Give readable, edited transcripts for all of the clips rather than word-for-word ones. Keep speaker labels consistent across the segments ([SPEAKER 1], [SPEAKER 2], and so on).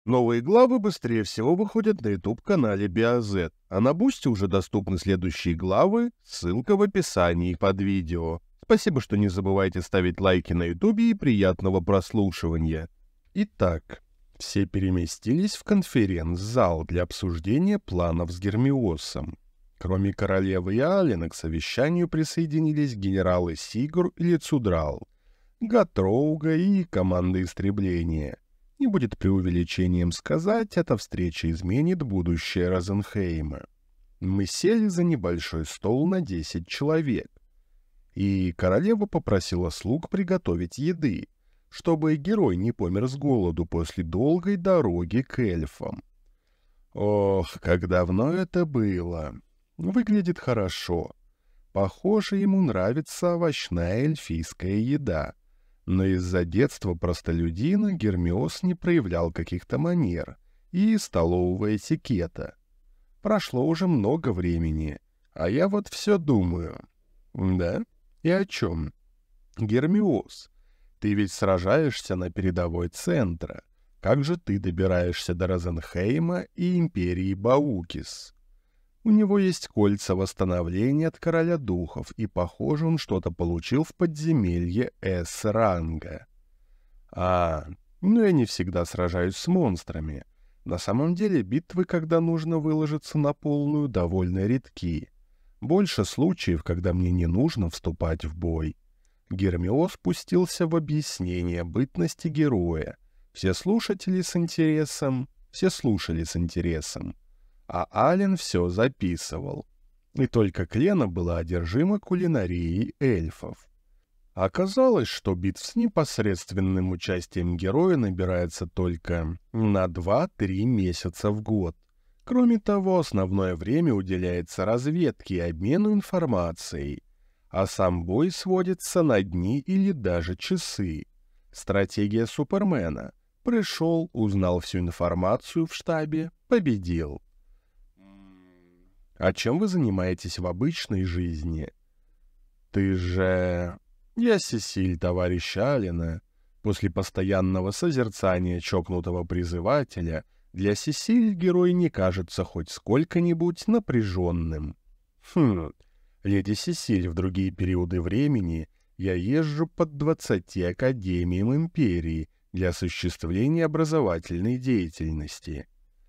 [SPEAKER 1] Новые главы быстрее всего выходят на YouTube-канале BioZ, а на Бусти уже доступны следующие главы, ссылка в описании под видео. Спасибо, что не забывайте ставить лайки на YouTube и приятного прослушивания. Итак, все переместились в конференц-зал для обсуждения планов с Гермиосом. Кроме королевы и Алина к совещанию присоединились генералы Сигур и Лицудрал, Гатроуга и команда истребления. Не будет преувеличением сказать, эта встреча изменит будущее Розенхейма. Мы сели за небольшой стол на 10 человек, и королева попросила слуг приготовить еды, чтобы герой не помер с голоду после долгой дороги к эльфам. Ох, как давно это было! Выглядит хорошо. Похоже, ему нравится овощная эльфийская еда. Но из-за детства простолюдина Гермиос не проявлял каких-то манер и столового этикета. Прошло уже много времени, а я вот все думаю. Да? И о чем? Гермиос, ты ведь сражаешься на передовой центра. Как же ты добираешься до Розенхейма и Империи Баукис? У него есть кольца восстановления от Короля Духов, и, похоже, он что-то получил в подземелье С-ранга. Ну я не всегда сражаюсь с монстрами. На самом деле битвы, когда нужно выложиться на полную, довольно редки. Больше случаев, когда мне не нужно вступать в бой. Гермиос пустился в объяснение бытности героя. Все слушали с интересом, а Ален все записывал. И только Клена была одержима кулинарией эльфов. Оказалось, что битв с непосредственным участием героя набирается только на 2-3 месяца в год. Кроме того, основное время уделяется разведке и обмену информацией, а сам бой сводится на дни или даже часы. Стратегия Супермена. Пришел, узнал всю информацию в штабе, победил. А чем вы занимаетесь в обычной жизни? Ты же... Я Сесиль, товарищ Алина. После постоянного созерцания чокнутого призывателя для Сесиль герой не кажется хоть сколько-нибудь напряженным. Леди Сесиль, в другие периоды времени я езжу под 20 академиям империи для осуществления образовательной деятельности.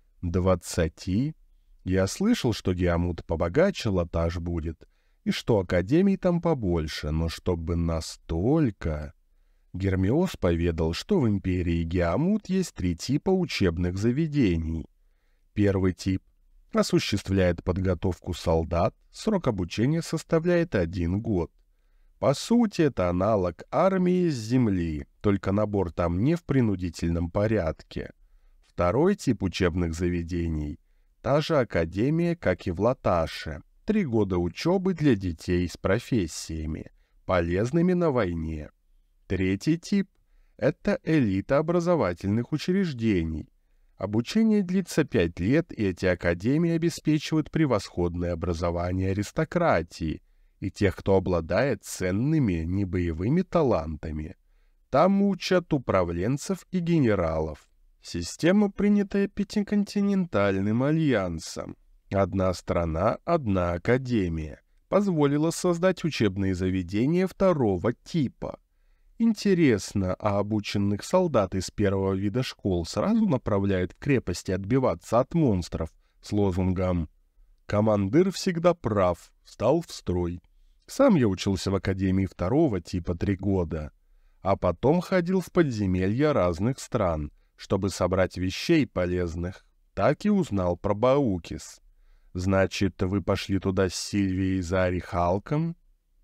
[SPEAKER 1] 20? Я слышал, что Геамут побогаче Латаш будет, и что академий там побольше, но чтобы настолько... Гермиос поведал, что в империи Геамут есть 3 типа учебных заведений. Первый тип осуществляет подготовку солдат, срок обучения составляет 1 год. По сути, это аналог армии с земли, только набор там не в принудительном порядке. Второй тип учебных заведений — та же академия, как и в Латаше. 3 года учебы для детей с профессиями, полезными на войне. Третий тип — это элита образовательных учреждений. Обучение длится 5 лет, и эти академии обеспечивают превосходное образование аристократии и тех, кто обладает ценными небоевыми талантами. Там учат управленцев и генералов. Система, принятая Пятиконтинентальным альянсом. 1 страна, 1 академия. Позволила создать учебные заведения 2-го типа. Интересно, а обученных солдат из 1-го вида школ сразу направляют в крепости отбиваться от монстров с лозунгом «Командир всегда прав, встал в строй». Сам я учился в академии 2-го типа 3 года, а потом ходил в подземелья разных стран, чтобы собрать вещей полезных. Так и узнал про Баукис. Значит, вы пошли туда с Сильвией за Орехалком?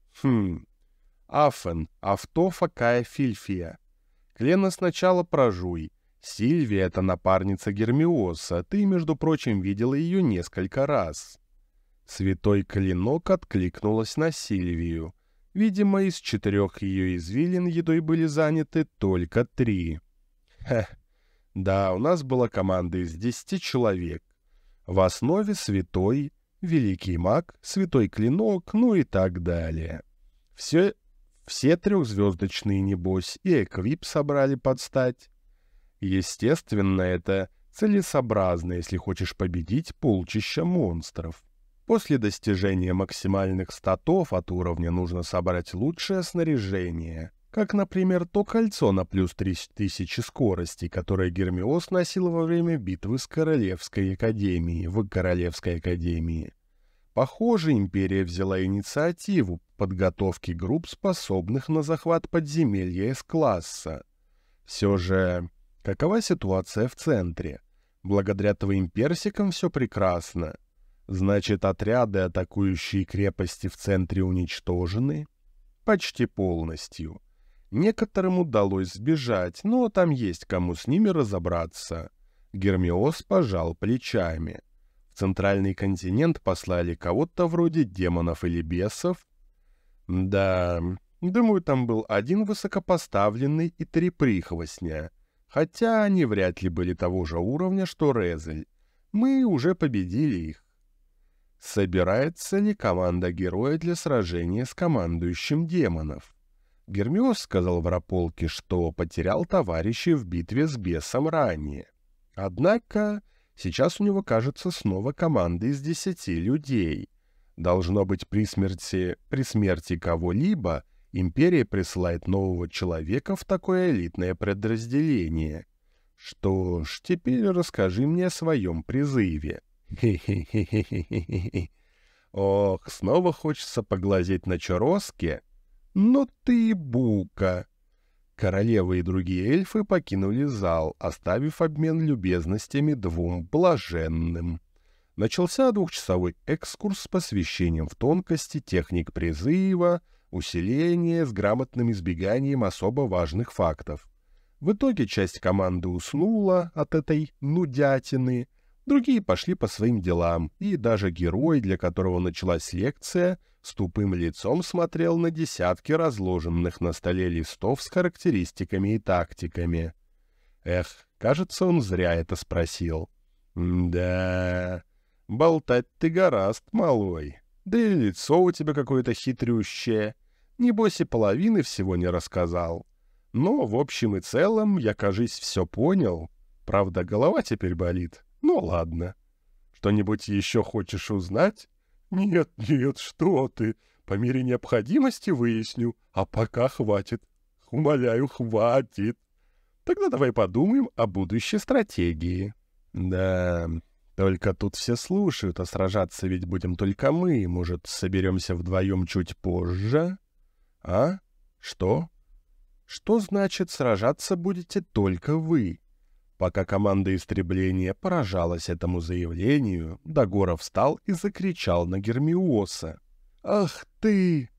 [SPEAKER 1] Афен, Автофа Кая Фильфия. Клена сначала прожуй. Сильвия — это напарница Гермиоса, ты, между прочим, видела ее несколько раз. Святой Клинок откликнулась на Сильвию. Видимо, из 4 ее извилин едой были заняты только 3. Да, у нас была команда из 10 человек. В основе святой, великий маг, святой клинок, ну и так далее. Все 3-звездочные, небось, и эквип собрали под стать. Естественно, это Целесообразно, если хочешь победить полчища монстров. После достижения максимальных статов от уровня нужно собрать лучшее снаряжение, как, например, то кольцо на плюс 3000 скорости, которое Гермиос носил во время битвы в Королевской Академии. Похоже, Империя взяла инициативу подготовки групп, способных на захват подземелья С-класса. Все же, какова ситуация в центре? Благодаря твоим персикам все прекрасно. Значит, отряды, атакующие крепости в центре, уничтожены? Почти полностью. Некоторым удалось сбежать, но там есть кому с ними разобраться. Гермиос пожал плечами. В центральный континент послали кого-то вроде демонов или бесов. Да, думаю, там был один высокопоставленный и 3 прихвостня. Хотя они вряд ли были того же уровня, что Резель. Мы уже победили их. Собирается ли команда героя для сражения с командующим демонов? Гермиос сказал Враполке, что потерял товарищей в битве с бесом ранее. Однако сейчас у него, кажется, снова команда из 10 людей. Должно быть, при смерти кого-либо Империя присылает нового человека в такое элитное подразделение. Что ж, теперь расскажи мне о своем призыве. Хе-хе-хе-хе-хе-хе. Ох, снова хочется поглазеть на Чороске. Ну ты бука. Королева и другие эльфы покинули зал, оставив обмен любезностями 2 блаженным. Начался 2-часовой экскурс с посвящением в тонкости техник призыва, усиление с грамотным избеганием особо важных фактов. В итоге часть команды уснула от этой нудятины, другие пошли по своим делам, и даже герой, для которого началась лекция, с тупым лицом смотрел на десятки разложенных на столе листов с характеристиками и тактиками. Эх, кажется, он зря это спросил. Да, болтать ты горазд, малой. Да и лицо у тебя какое-то хитрющее. Небось и половины всего не рассказал. Но, в общем и целом, я, кажись, все понял. Правда, голова теперь болит. Ну, ладно. Что-нибудь еще хочешь узнать? Нет, нет, что ты. По мере необходимости выясню. А пока хватит. Умоляю, хватит. Тогда давай подумаем о будущей стратегии. Да, только тут все слушают, а сражаться ведь будем только мы. Может, соберемся вдвоем чуть позже? А? Что? Что значит сражаться будете только вы? Пока команда истребления поражалась этому заявлению, Дагора встал и закричал на Гермиоса. «Ах ты!